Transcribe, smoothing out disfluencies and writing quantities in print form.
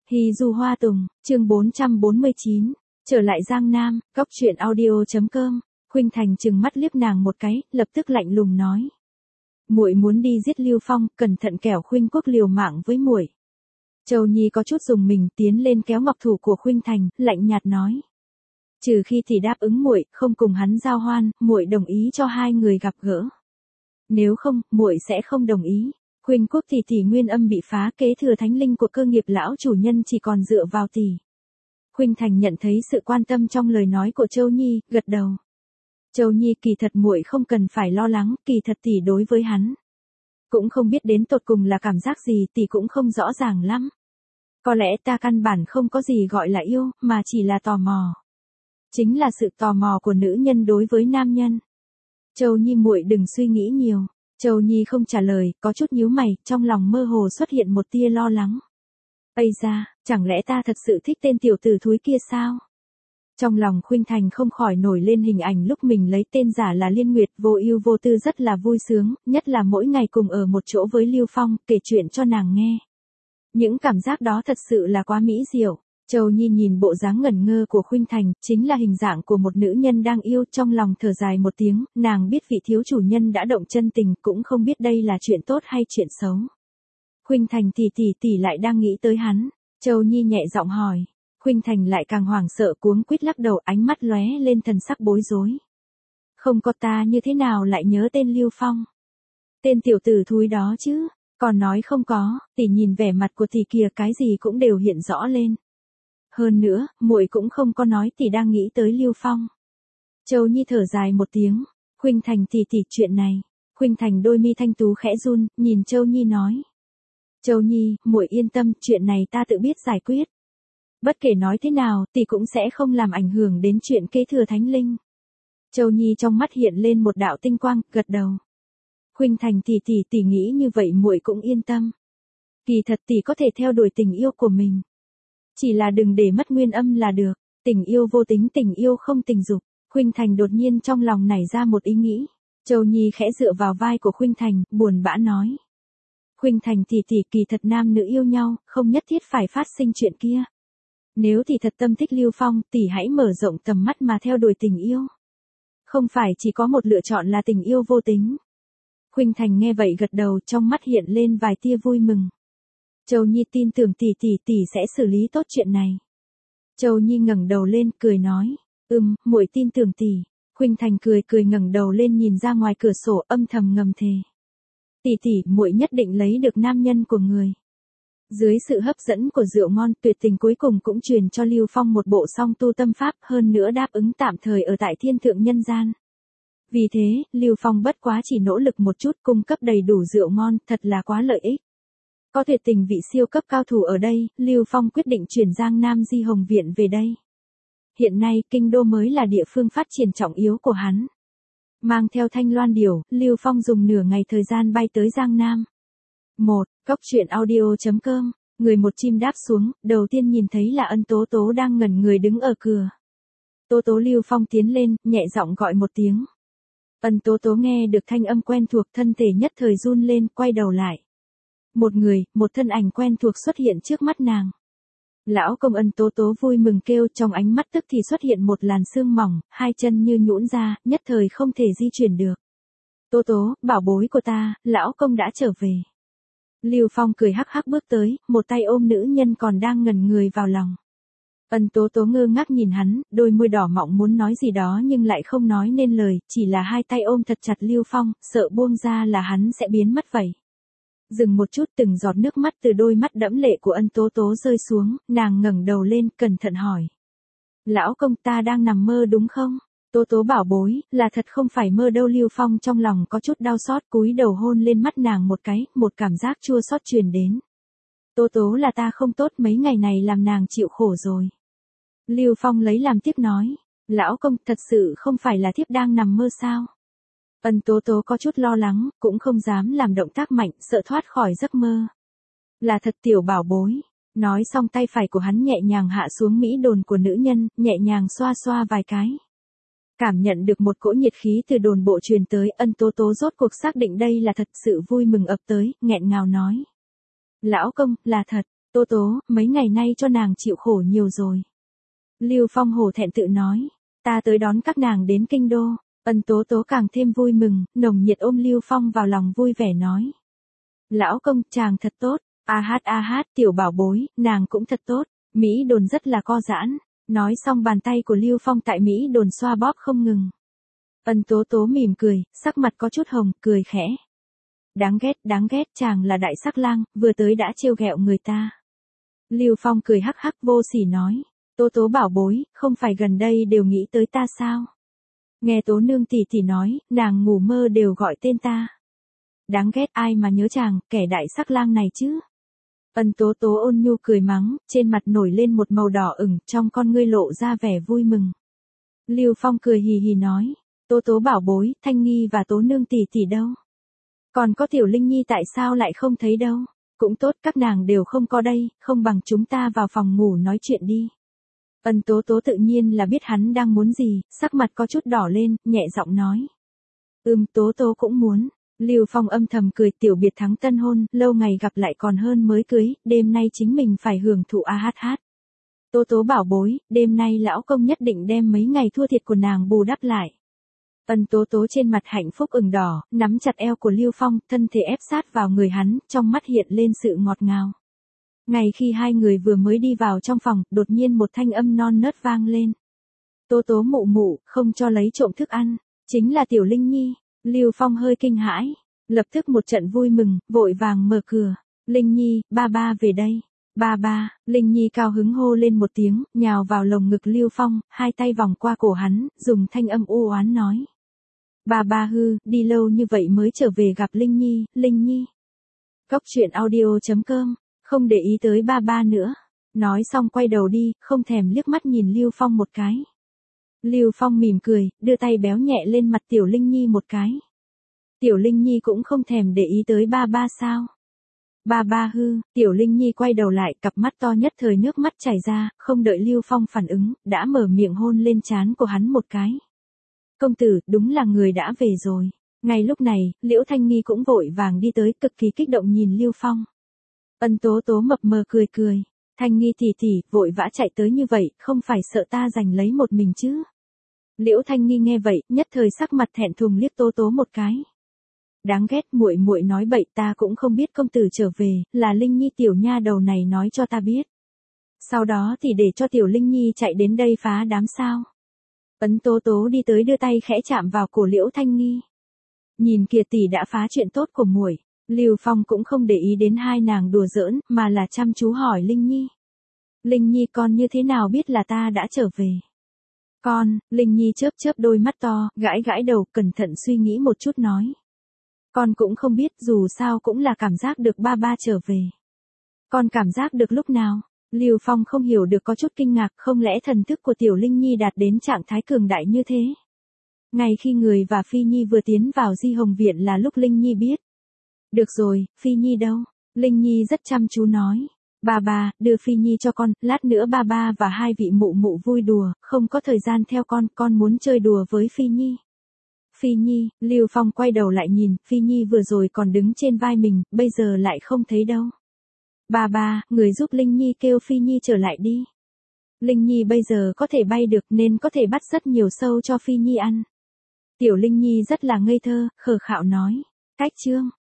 Hy Du Hoa Tùng, chương 449, trở lại Giang Nam, góc truyện audio.com. Khuynh Thành trừng mắt liếc nàng một cái, lập tức lạnh lùng nói: "Muội muốn đi giết Lưu Phong, cẩn thận kẻo Khuynh Quốc liều mạng với muội." Châu Nhi có chút dùng mình, tiến lên kéo ngọc thủ của Khuynh Thành, lạnh nhạt nói: "Trừ khi thì đáp ứng muội, không cùng hắn giao hoan, muội đồng ý cho hai người gặp gỡ. Nếu không, muội sẽ không đồng ý." Khuynh Quốc tỷ nguyên âm bị phá, kế thừa thánh linh của cơ nghiệp lão chủ nhân chỉ còn dựa vào tỷ. Khuynh Thành nhận thấy sự quan tâm trong lời nói của Châu Nhi, gật đầu. Châu Nhi, kỳ thật muội không cần phải lo lắng, kỳ thật tỷ đối với hắn cũng không biết đến tột cùng là cảm giác gì, tỷ cũng không rõ ràng lắm. Có lẽ ta căn bản không có gì gọi là yêu, mà chỉ là tò mò. Chính là sự tò mò của nữ nhân đối với nam nhân. Châu Nhi, muội đừng suy nghĩ nhiều. Châu Nhi không trả lời, có chút nhíu mày, trong lòng mơ hồ xuất hiện một tia lo lắng. Ây da, chẳng lẽ ta thật sự thích tên tiểu tử thúi kia sao? Trong lòng Khuynh Thành không khỏi nổi lên hình ảnh lúc mình lấy tên giả là Liên Nguyệt, vô ưu vô tư, rất là vui sướng, nhất là mỗi ngày cùng ở một chỗ với Lưu Phong, kể chuyện cho nàng nghe. Những cảm giác đó thật sự là quá mỹ diệu. Châu Nhi nhìn bộ dáng ngẩn ngơ của Khuynh Thành, chính là hình dạng của một nữ nhân đang yêu, trong lòng thở dài một tiếng, nàng biết vị thiếu chủ nhân đã động chân tình, cũng không biết đây là chuyện tốt hay chuyện xấu. Khuynh Thành tỷ lại đang nghĩ tới hắn. Châu Nhi nhẹ giọng hỏi. Khuynh Thành lại càng hoảng sợ, cuống quýt lắc đầu, ánh mắt lóe lên thần sắc bối rối. Không có, ta như thế nào lại nhớ tên Lưu Phong? Tên tiểu tử thúi đó chứ, còn nói không có, tỷ nhìn vẻ mặt của tỷ kìa, cái gì cũng đều hiện rõ lên. Hơn nữa, muội cũng không có nói tỷ đang nghĩ tới Lưu Phong. Châu Nhi thở dài một tiếng. Khuynh Thành tỷ chuyện này. Khuynh Thành đôi mi thanh tú khẽ run, nhìn Châu Nhi nói. Châu Nhi, muội yên tâm, chuyện này ta tự biết giải quyết. Bất kể nói thế nào, tỷ cũng sẽ không làm ảnh hưởng đến chuyện kế thừa thánh linh. Châu Nhi trong mắt hiện lên một đạo tinh quang, gật đầu. Khuynh Thành tỷ nghĩ như vậy muội cũng yên tâm. Kỳ thật tỷ có thể theo đuổi tình yêu của mình. Chỉ là đừng để mất nguyên âm là được. Tình yêu vô tính, tình yêu không tình dục. Khuynh Thành đột nhiên trong lòng nảy ra một ý nghĩ. Châu Nhi khẽ dựa vào vai của Khuynh Thành, buồn bã nói. Khuynh Thành tỷ kỳ thật nam nữ yêu nhau, không nhất thiết phải phát sinh chuyện kia. Nếu tỷ thật tâm thích Lưu Phong, tỷ hãy mở rộng tầm mắt mà theo đuổi tình yêu. Không phải chỉ có một lựa chọn là tình yêu vô tính. Khuynh Thành nghe vậy gật đầu, trong mắt hiện lên vài tia vui mừng. Châu Nhi tin tưởng tỷ sẽ xử lý tốt chuyện này. Châu Nhi ngẩng đầu lên, cười nói, muội tin tưởng tỷ. Khuynh Thành cười ngẩng đầu lên nhìn ra ngoài cửa sổ, âm thầm ngầm thề. Tỷ, muội nhất định lấy được nam nhân của người. Dưới sự hấp dẫn của rượu ngon, tuyệt tình cuối cùng cũng truyền cho Lưu Phong một bộ song tu tâm pháp, hơn nữa đáp ứng tạm thời ở tại thiên thượng nhân gian. Vì thế, Lưu Phong bất quá chỉ nỗ lực một chút, cung cấp đầy đủ rượu ngon, thật là quá lợi ích. Có tuyệt tình vị siêu cấp cao thủ ở đây, Lưu Phong quyết định chuyển Giang Nam Di Hồng Viện về đây. Hiện nay, kinh đô mới là địa phương phát triển trọng yếu của hắn. Mang theo Thanh Loan Điểu, Lưu Phong dùng nửa ngày thời gian bay tới Giang Nam. Góc truyện audio.com. Người một chim đáp xuống, đầu tiên nhìn thấy là Ân Tố Tố đang ngẩn người đứng ở cửa. Tố Tố. Lưu Phong tiến lên, nhẹ giọng gọi một tiếng. Ân Tố Tố nghe được thanh âm quen thuộc, thân thể nhất thời run lên, quay đầu lại. Một thân ảnh quen thuộc xuất hiện trước mắt nàng. Lão công. Ân Tố Tố vui mừng kêu, trong ánh mắt tức thì xuất hiện một làn sương mỏng, hai chân như nhũn ra, nhất thời không thể di chuyển được. Tố Tố, bảo bối của ta, lão công đã trở về. Lưu Phong cười hắc hắc bước tới, một tay ôm nữ nhân còn đang ngẩn người vào lòng. Ân Tố Tố ngơ ngác nhìn hắn, đôi môi đỏ mọng muốn nói gì đó nhưng lại không nói nên lời, chỉ là hai tay ôm thật chặt Lưu Phong, sợ buông ra là hắn sẽ biến mất vậy. Dừng một chút, từng giọt nước mắt từ đôi mắt đẫm lệ của Ân Tố Tố rơi xuống, nàng ngẩng đầu lên, cẩn thận hỏi. Lão công, ta đang nằm mơ đúng không? Tố Tố bảo bối, là thật không phải mơ đâu. Lưu Phong trong lòng có chút đau xót, cúi đầu hôn lên mắt nàng một cái, một cảm giác chua xót truyền đến. Tố Tố, là ta không tốt, mấy ngày này làm nàng chịu khổ rồi. Lưu Phong lấy làm tiếc nói. Lão công, thật sự không phải là thiếp đang nằm mơ sao? Ân Tố Tố có chút lo lắng, cũng không dám làm động tác mạnh, sợ thoát khỏi giấc mơ. Là thật tiểu bảo bối. Nói xong tay phải của hắn nhẹ nhàng hạ xuống mỹ đồn của nữ nhân, nhẹ nhàng xoa xoa vài cái. Cảm nhận được một cỗ nhiệt khí từ đồn bộ truyền tới, Ân Tố Tố rốt cuộc xác định đây là thật, sự vui mừng ập tới, nghẹn ngào nói. Lão công, là thật. Tố Tố, mấy ngày nay cho nàng chịu khổ nhiều rồi. Lưu Phong hổ thẹn tự nói, ta tới đón các nàng đến kinh đô. Tố Tố càng thêm vui mừng, nồng nhiệt ôm Lưu Phong vào lòng vui vẻ nói. Lão công, chàng thật tốt, a hát, tiểu bảo bối, nàng cũng thật tốt, Mỹ Đồn rất là co giãn. Nói xong bàn tay của Lưu Phong tại Mỹ Đồn xoa bóp không ngừng. Tố Tố mỉm cười, sắc mặt có chút hồng, cười khẽ. Đáng ghét, chàng là đại sắc lang, vừa tới đã trêu ghẹo người ta. Lưu Phong cười hắc hắc vô sỉ nói, Tố Tố bảo bối, không phải gần đây đều nghĩ tới ta sao? Nghe Tố nương tỷ tỷ nói, nàng ngủ mơ đều gọi tên ta. Đáng ghét, ai mà nhớ chàng, kẻ đại sắc lang này chứ? Tố Tố ôn nhu cười mắng, trên mặt nổi lên một màu đỏ ửng, trong con ngươi lộ ra vẻ vui mừng. Lưu Phong cười hì hì nói, Tố Tố bảo bối, Thanh Nghi và Tố nương tỷ tỷ đâu? Còn có Tiểu Linh Nhi tại sao lại không thấy đâu? Cũng tốt, các nàng đều không có đây, không bằng chúng ta vào phòng ngủ nói chuyện đi. Tố Tố tự nhiên là biết hắn đang muốn gì, sắc mặt có chút đỏ lên, nhẹ giọng nói. Tố Tố cũng muốn. Lưu Phong âm thầm cười, tiểu biệt thắng tân hôn, lâu ngày gặp lại còn hơn mới cưới, đêm nay chính mình phải hưởng thụ a hát. Tố Tố bảo bối, đêm nay lão công nhất định đem mấy ngày thua thiệt của nàng bù đắp lại. Tố Tố trên mặt hạnh phúc ửng đỏ, nắm chặt eo của Lưu Phong, thân thể ép sát vào người hắn, trong mắt hiện lên sự ngọt ngào. Ngày khi hai người vừa mới đi vào trong phòng, đột nhiên một thanh âm non nớt vang lên. Tố Tố mụ mụ, không cho lấy trộm thức ăn, chính là Tiểu Linh Nhi. Lưu Phong hơi kinh hãi, lập tức một trận vui mừng, vội vàng mở cửa. Linh Nhi, ba ba về đây. Ba ba, Linh Nhi cao hứng hô lên một tiếng, nhào vào lồng ngực Lưu Phong, hai tay vòng qua cổ hắn, dùng thanh âm u oán nói. Ba ba hư, đi lâu như vậy mới trở về gặp Linh Nhi, Linh Nhi. Cóc truyện audio.com, không để ý tới ba ba nữa. Nói xong quay đầu đi, không thèm liếc mắt nhìn Lưu Phong một cái. Lưu Phong mỉm cười, đưa tay béo nhẹ lên mặt Tiểu Linh Nhi một cái. Tiểu Linh Nhi cũng không thèm để ý tới ba ba sao. Ba ba hư, Tiểu Linh Nhi quay đầu lại, cặp mắt to nhất thời nước mắt chảy ra, không đợi Lưu Phong phản ứng, đã mở miệng hôn lên trán của hắn một cái. Công tử, đúng là người đã về rồi. Ngay lúc này, Liễu Thanh Nghi cũng vội vàng đi tới, cực kỳ kích động nhìn Lưu Phong. Tố Tố mập mờ cười. Thanh Nghi tỷ tỷ, vội vã chạy tới như vậy, không phải sợ ta giành lấy một mình chứ? Liễu Thanh Nghi nghe vậy, nhất thời sắc mặt thẹn thùng liếc Tố Tố một cái. Đáng ghét, muội muội nói bậy, ta cũng không biết công tử trở về, là Linh Nhi tiểu nha đầu này nói cho ta biết. Sau đó thì để cho Tiểu Linh Nhi chạy đến đây phá đám sao. Tố Tố đi tới đưa tay khẽ chạm vào cổ Liễu Thanh Nghi. Nhìn kìa tỷ đã phá chuyện tốt của muội. Lưu Phong cũng không để ý đến hai nàng đùa giỡn, mà là chăm chú hỏi Linh Nhi. Linh Nhi con như thế nào biết là ta đã trở về? Con, Linh Nhi chớp đôi mắt to, gãi đầu, cẩn thận suy nghĩ một chút nói. Con cũng không biết, dù sao cũng là cảm giác được ba ba trở về. Con cảm giác được lúc nào? Lưu Phong không hiểu được, có chút kinh ngạc, không lẽ thần thức của Tiểu Linh Nhi đạt đến trạng thái cường đại như thế? Ngay khi người và Phi Nhi vừa tiến vào Di Hồng Viện là lúc Linh Nhi biết. Được rồi, Phi Nhi đâu? Linh Nhi rất chăm chú nói. Ba ba, đưa Phi Nhi cho con, lát nữa ba ba và hai vị mụ mụ vui đùa, không có thời gian theo con muốn chơi đùa với Phi Nhi. Phi Nhi, Lưu Phong quay đầu lại nhìn, Phi Nhi vừa rồi còn đứng trên vai mình, bây giờ lại không thấy đâu. Ba ba, người giúp Linh Nhi kêu Phi Nhi trở lại đi. Linh Nhi bây giờ có thể bay được nên có thể bắt rất nhiều sâu cho Phi Nhi ăn. Tiểu Linh Nhi rất là ngây thơ, khờ khạo nói. Cách chương.